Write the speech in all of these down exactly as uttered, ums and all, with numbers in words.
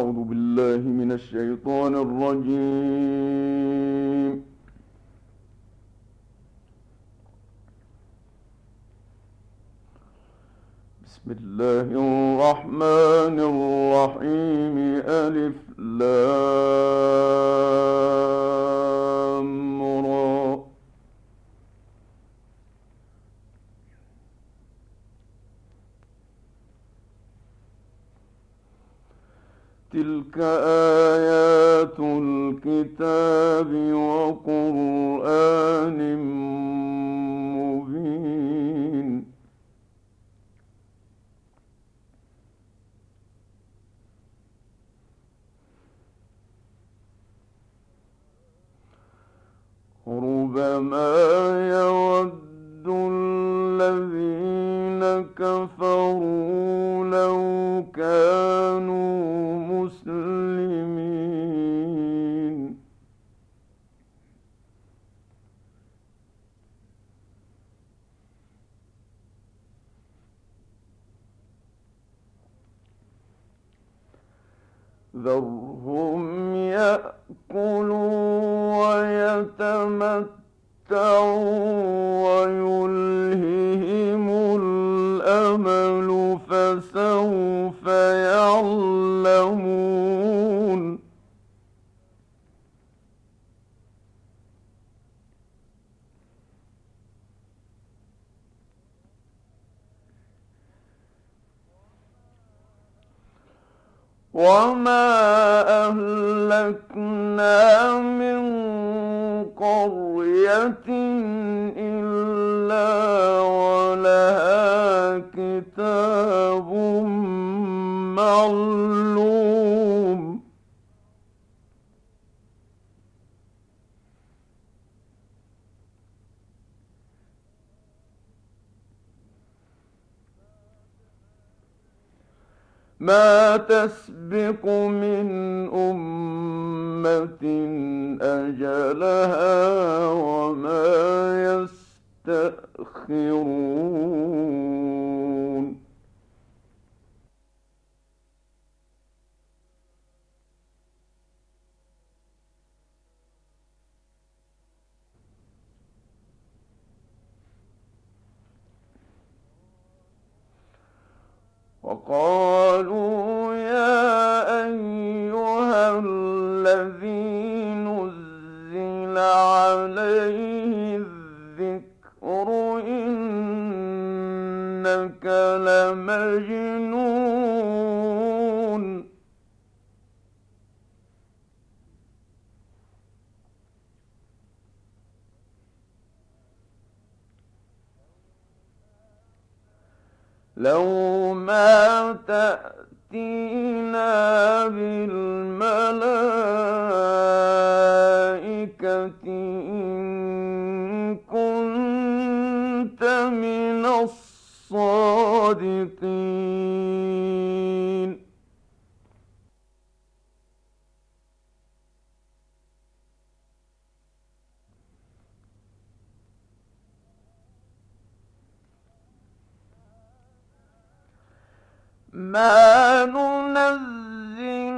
أعوذ بالله من الشيطان الرجيم. بسم الله الرحمن الرحيم. ألف لام را. تلك آيات الكتاب وقرآن مبين. ربما يود الذين كفروا لو كانوا مسلمين. ذرهم يأكلوا ويتمتعوا ويلههم الأمل فسوف يعلمون. وما أهلكنا من قرية إلا ولها كتاب معلوم. ما تسبق من أمة أجلها وما يستأخرون. وقالوا يا أيها الذي نزل عليه الذكر إنك لمجنون. لو ما تأتينا بالملائكة إن كنت من الصادقين. ما ننزل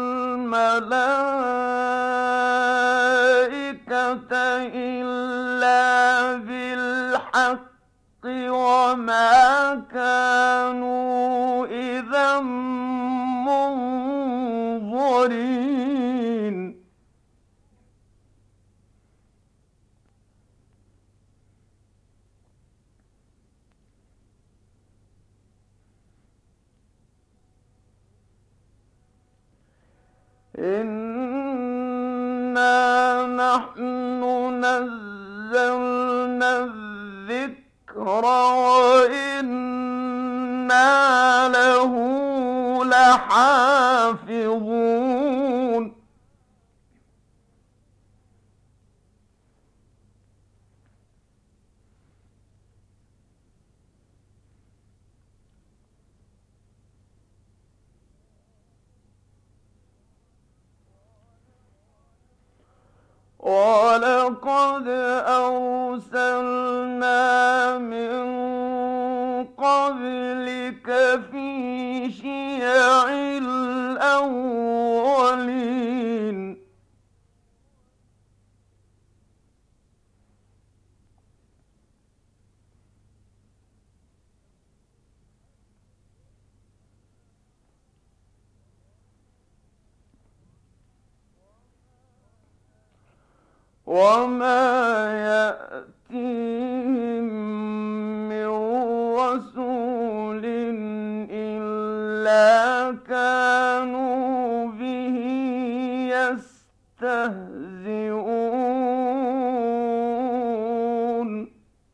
الملائكة إلا بالحق وما كانوا إذا منظرين. إنا نحن نزلنا الذكر وإنا له لحافظون. ولقد أرسلنا من قبلك في شيع الأولين وما يأتيهم من رسول إلا كانوا به يستهزئون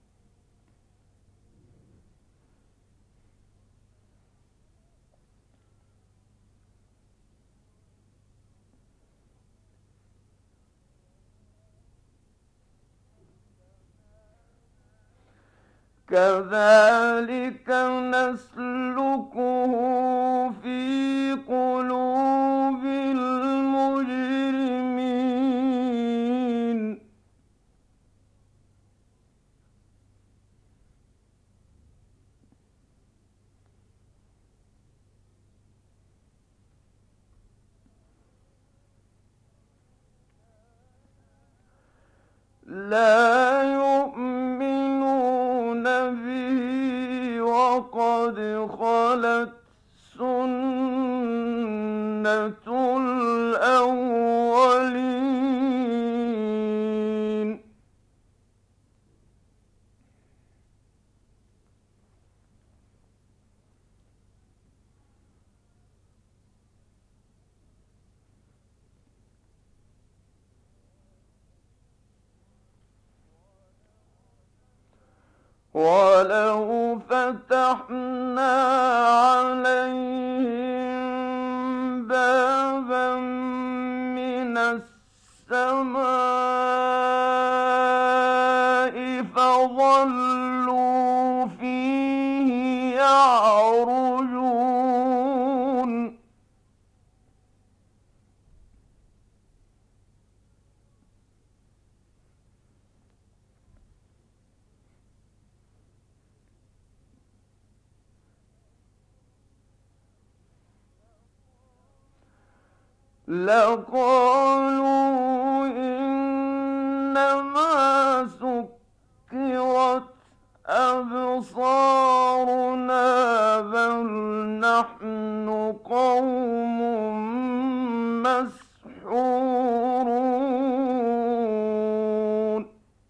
كذلك نسلكه في قلوب المجرمين لا يؤمنون به وقد خلت سنة الأولين ولو فتحنا عليهم بابا من السماء فظلوا فيه يعرجون لقالوا إنما سكرت أبصارنا بل نحن قوم مسحورون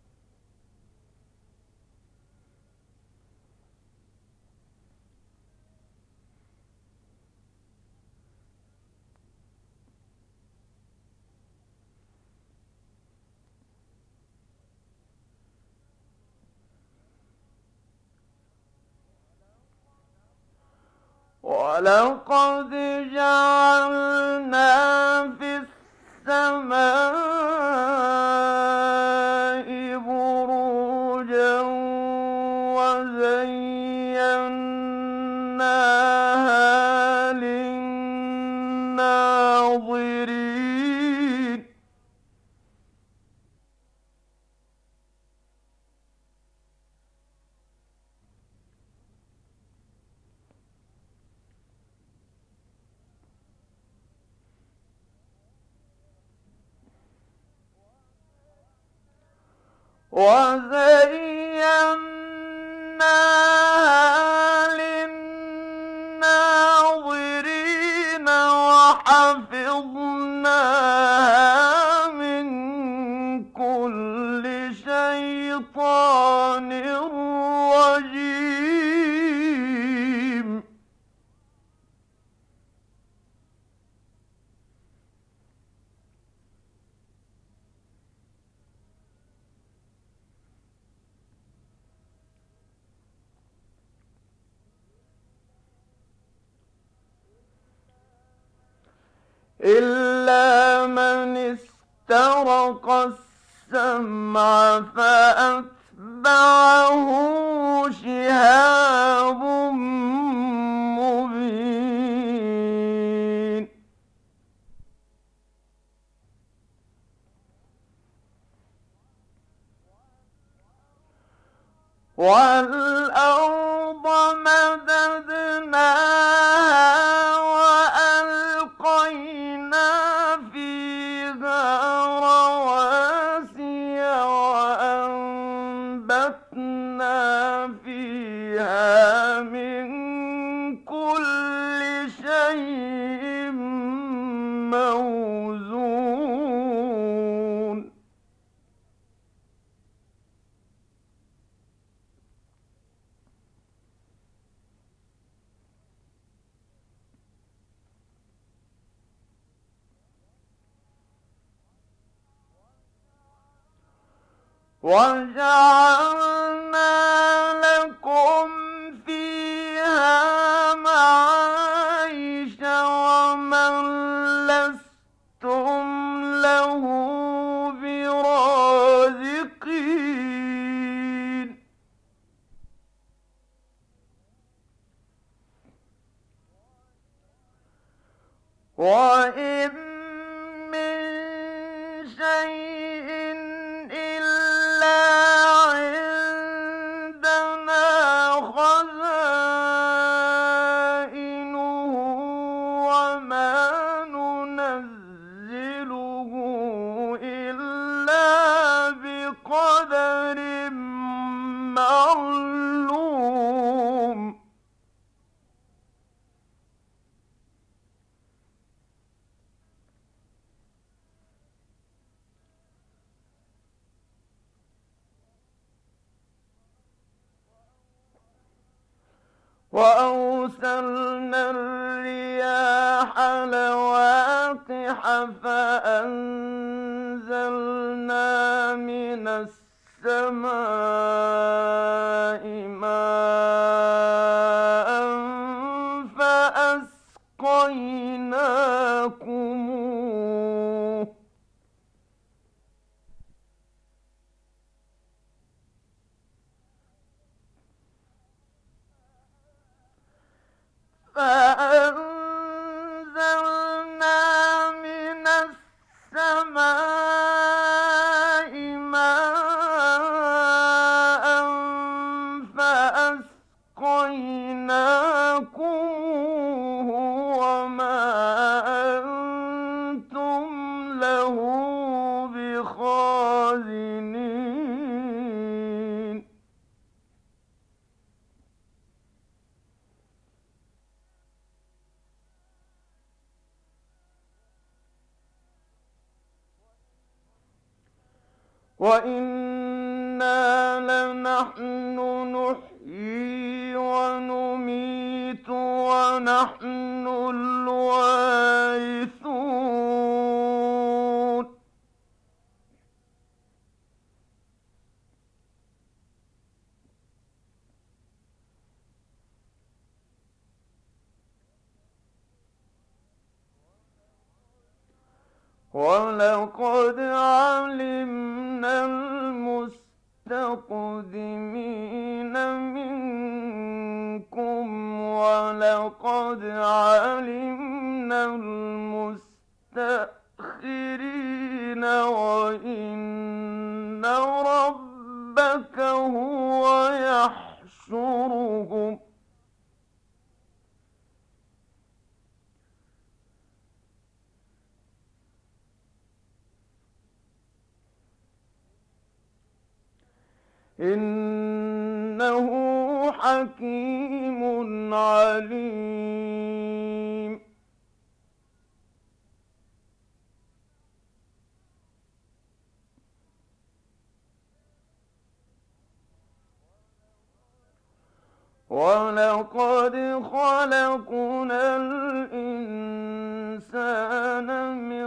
ولقد جعلنا في السماء بروجا وزيناها للناظرين وزيناها للناظرين وحفظناها من كل شيطان رجيم إلا من استرق السمع فأتبعه شهاب مبين والأرض مددناها وألقينا فيها رواسي وأنبتنا فيها من كل شيء موزون. وجعلنا لكم فيها معايش ومن لستم له برازقين وإن من شيء إلا عندنا خزائنه وما ننزله إلا بقدر معلوم وأرسلنا الرياح لواقح فأنزلنا من السماء ماء فأسقيناكموه فأنزلنا من السماء ماء فأسقيناكموه وما أنتم له بخازنين وإنا لنحن نحيي ونميت ونحن الوارثون ولقد علمنا المستقدمين منكم ولقد علمنا المستأخرين وإن ربك هو يحشرهم إنه حكيم عليم ولقد خلقنا الإنسان من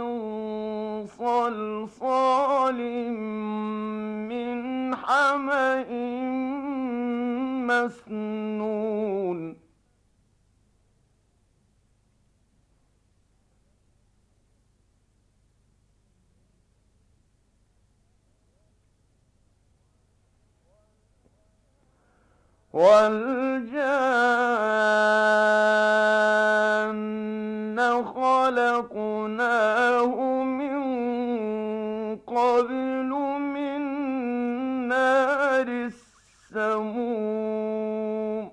صلصال من حمإ مسنون والجان خلقناه من قبل من نار السموم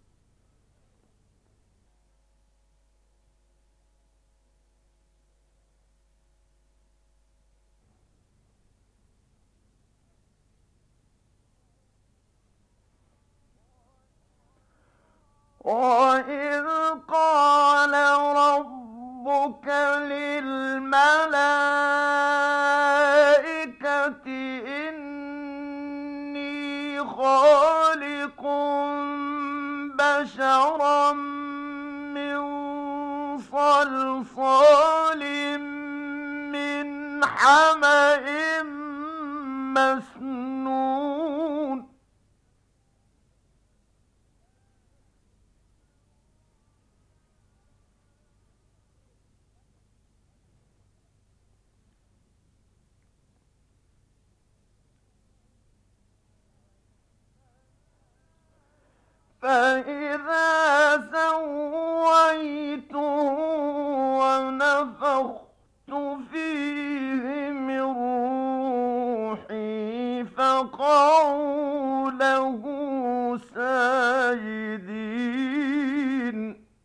وإذ قال ربك للملائكة إني خالق بشرا من صلصال من حمإ مسنون فإذا سويته ونفخت فيه من روحي فقعوا له ساجدين.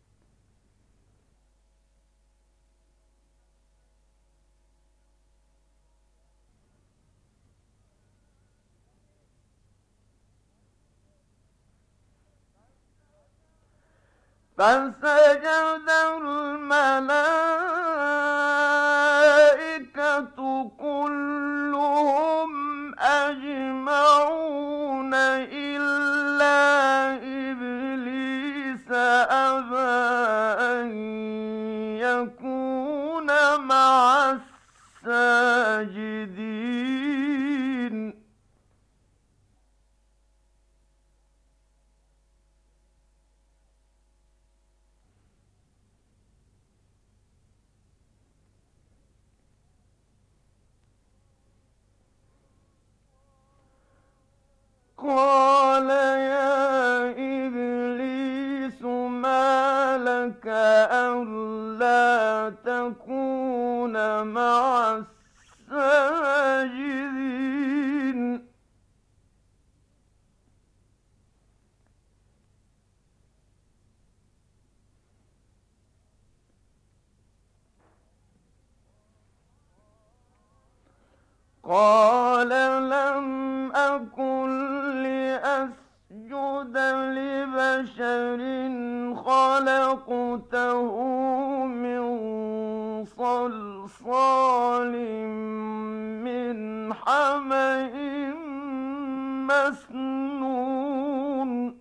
فسجد الملائكة كلهم أجمعون إلا إبليس أبى أن يكون مع الساجدين. قال يا إبليس ما لك ألا تكون مع الساجدين. قال لم أكن لأسجد لبشر خلقته من صلصال من حمإ مسنون.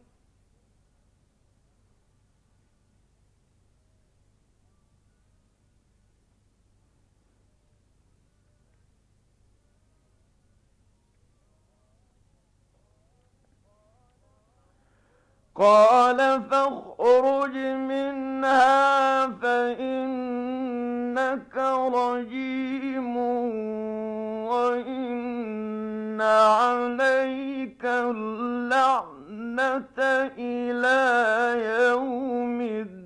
قال فاخرج منها فإنك رجيم وإن عليك اللعنة إلى يوم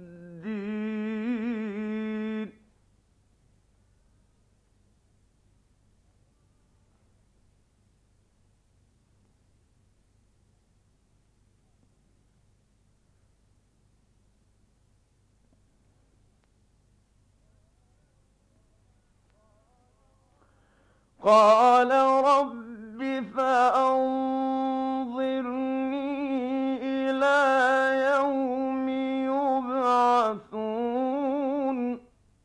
الدين. قال رب فأنظرني إلى يوم يبعثون.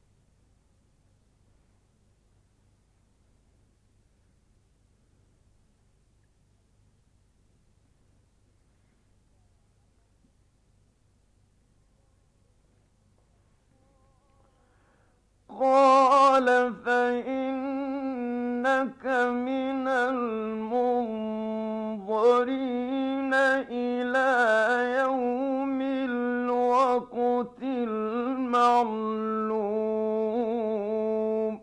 قال فإنك من المنظرين إلى يوم الوقت المعلوم.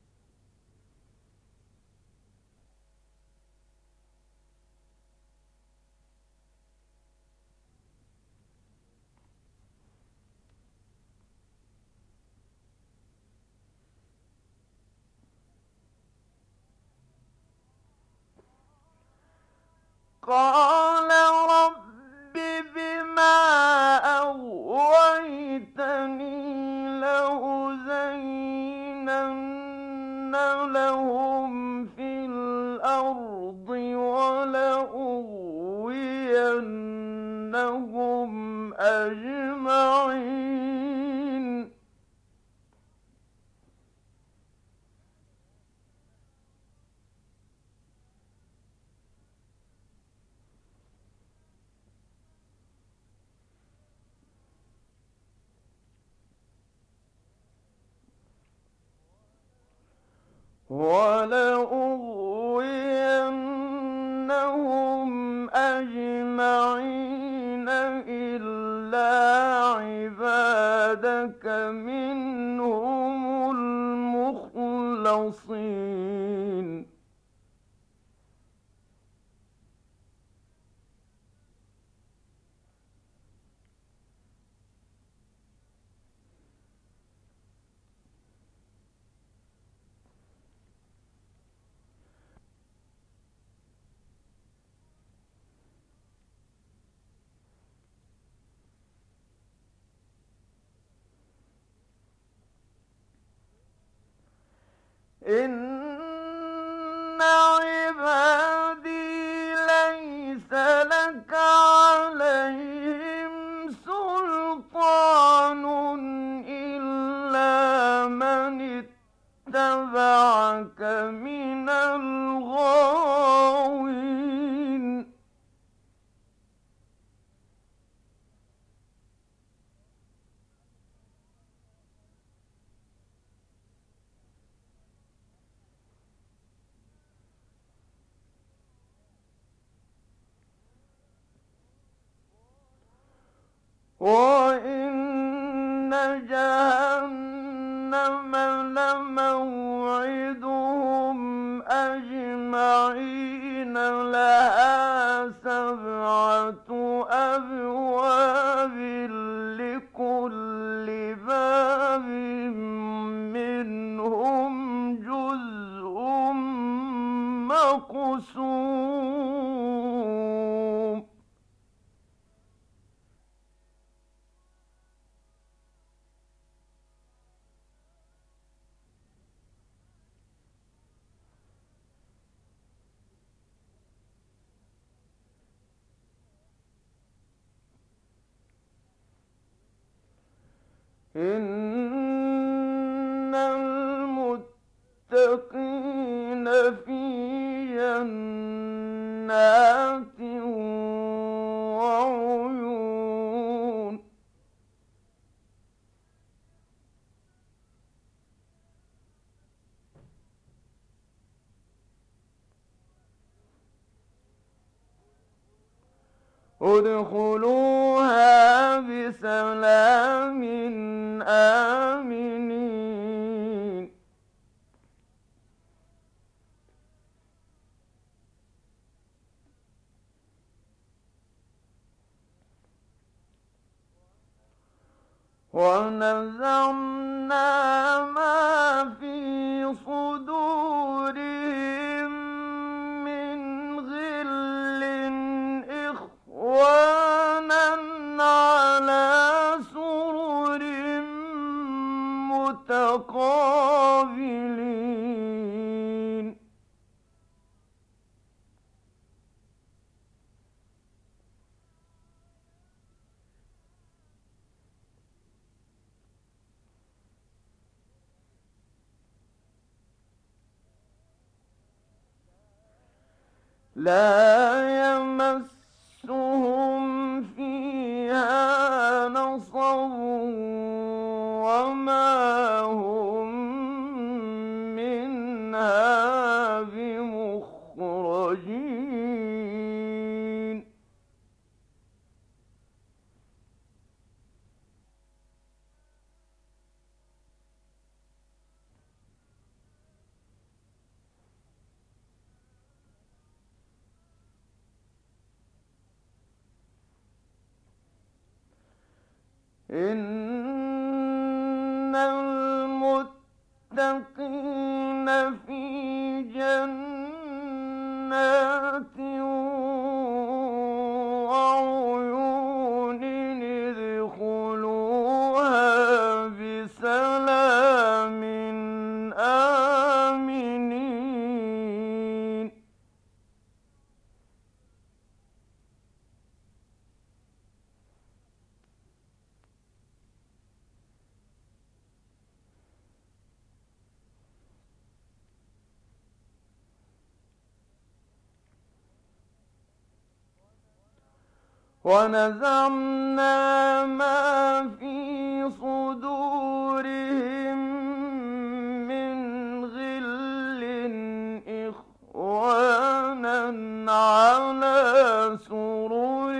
قال رب بما أغويتني لأزينن لهم في الأرض ولأغوينهم أجمعين. ولأغوينهم أجمعين إلا عبادك منهم المخلصين. إن عبادي ليس لك عليهم سلطان إلا من اتبعك من الغاوين. وَإِنَّ جَهَنَّمَ لَمَوْعِدُهُمْ أَجْمَعِينَ لَهَا سَبْعَةُ أَبْوَابٍ لِكُلِّ بَابٍ مِّنْهُمْ جُزْءٌ مَّقْسُومٌ. إِنَّ الْمُتَّقِينَ فِي جَنَّاتٍ وَعُيُونٍ. ادْخُلُوهَا بِسَلَامٍ آمِنِينَ. وَنَزَعْنَا مَا فِي صُدُورِهِم مِّنْ غِلٍّ إِخْوَانًا عَلَىٰ سُرُرٍ مُّتَقَابِلِينَ. لَا يَمَسُّهُمْ فِيهَا نَصَبٌ وَمَا هُم مِّنْهَا بِمُخْرَجِينَ. إِنَّ الْمُتَّقِينَ فِي جَنَّاتٍ وَعُيُونٍ ادْخُلُوهَا بِسَلَامٍ آمِنِينَ. وَنَزَعْنَا مَا فِي صُدُورِهِم مِّنْ غِلٍّ إِخْوَانًا عَلَىٰ سُرُرٍ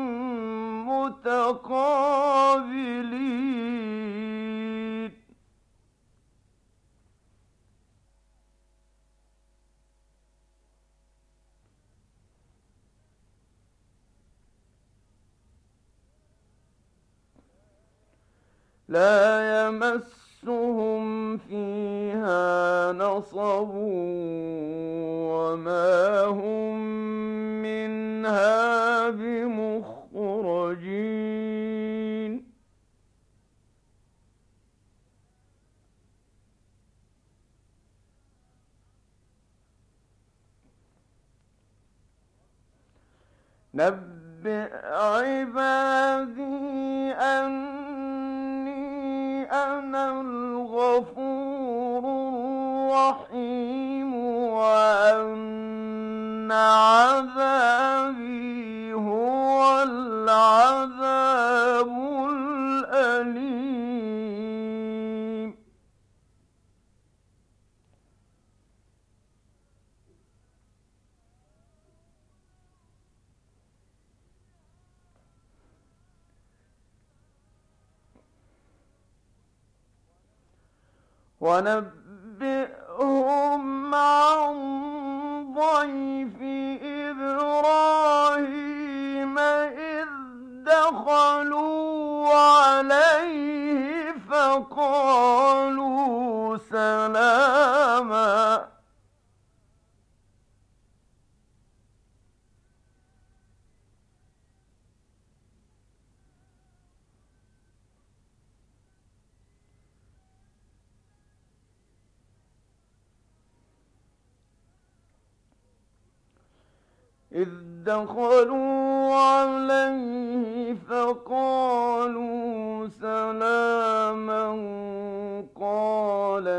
مُّتَقَابِلِينَ. لَا يَمَسُّهُمْ فِيهَا نَصَبٌ وَمَا هُم مِّنْهَا بِمُخْرَجِينَ. نبئ عبادي أني أنا الغفور الرحيم وأن عذابي هو العذاب الأليم ونبئهم عن ضيف إبراهيم إذ دخلوا عليه فقالوا سلاما إذ دخلوا عليه فقالوا سلاما قال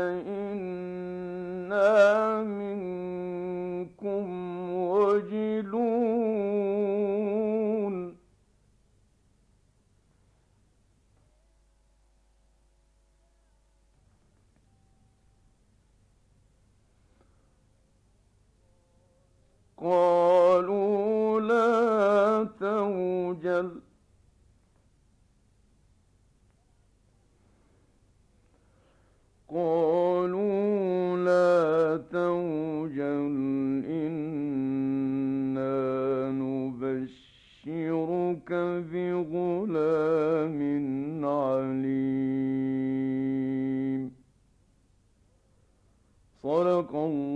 إنا منكم وجلون قالوا لا توجل قالوا لا توجل إنا نبشرك بغلام عليم صدق الله